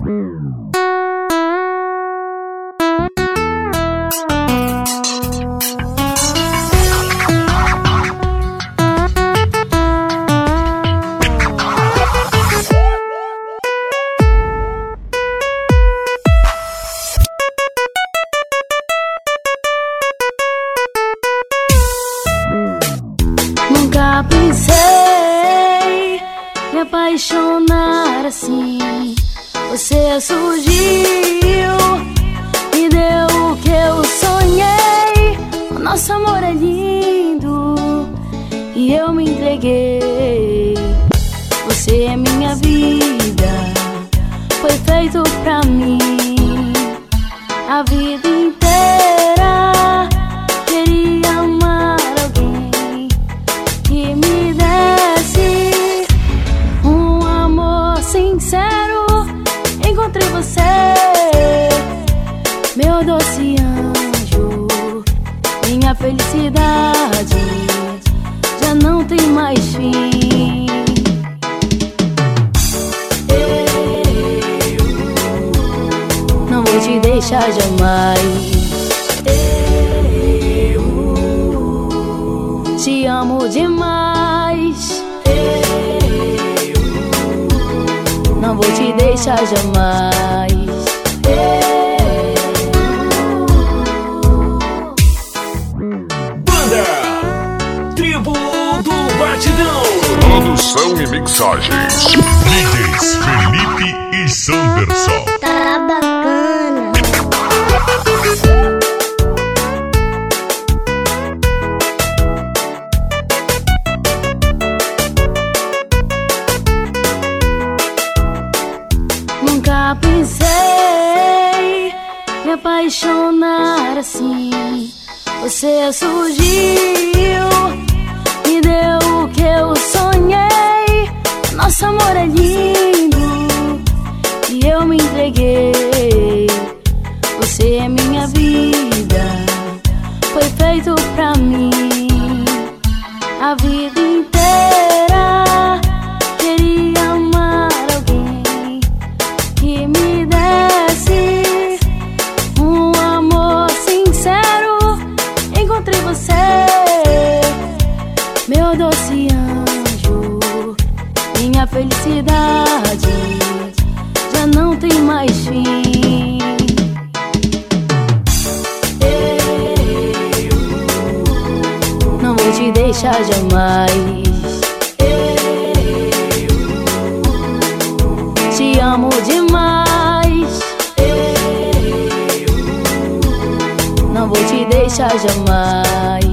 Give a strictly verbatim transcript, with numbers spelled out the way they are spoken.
Nunca pensei me apaixonar assim. Você surgiu, me deu o que eu sonhei. O nosso amor é lindo e eu me entreguei. Você é minha vida, foi feito pra mim. A vida inteira queria amar alguém que me desse um amor sincero. Encontrei você, meu doce anjo. Minha felicidade já não tem mais fim. Eu não vou te deixar jamais. Eu te amo demais. Eu não vou te deixar jamais. Banda Tribo do Batidão. Produção e mixagens D Js Felipe e Sanderson. Tá bacana. Nunca pensei me apaixonar assim. Você surgiu, me deu o que eu sonhei. Nosso amor é lindo e eu me entreguei. Você é minha vida, foi feito pra mim. A vida inteira queria amar alguém que me desse um amor sincero. Encontrei você, meu doce anjo. Minha felicidade já não tem mais fim. Eu não vou te deixar jamais. Eu te amo demais. Eu não vou te deixar jamais.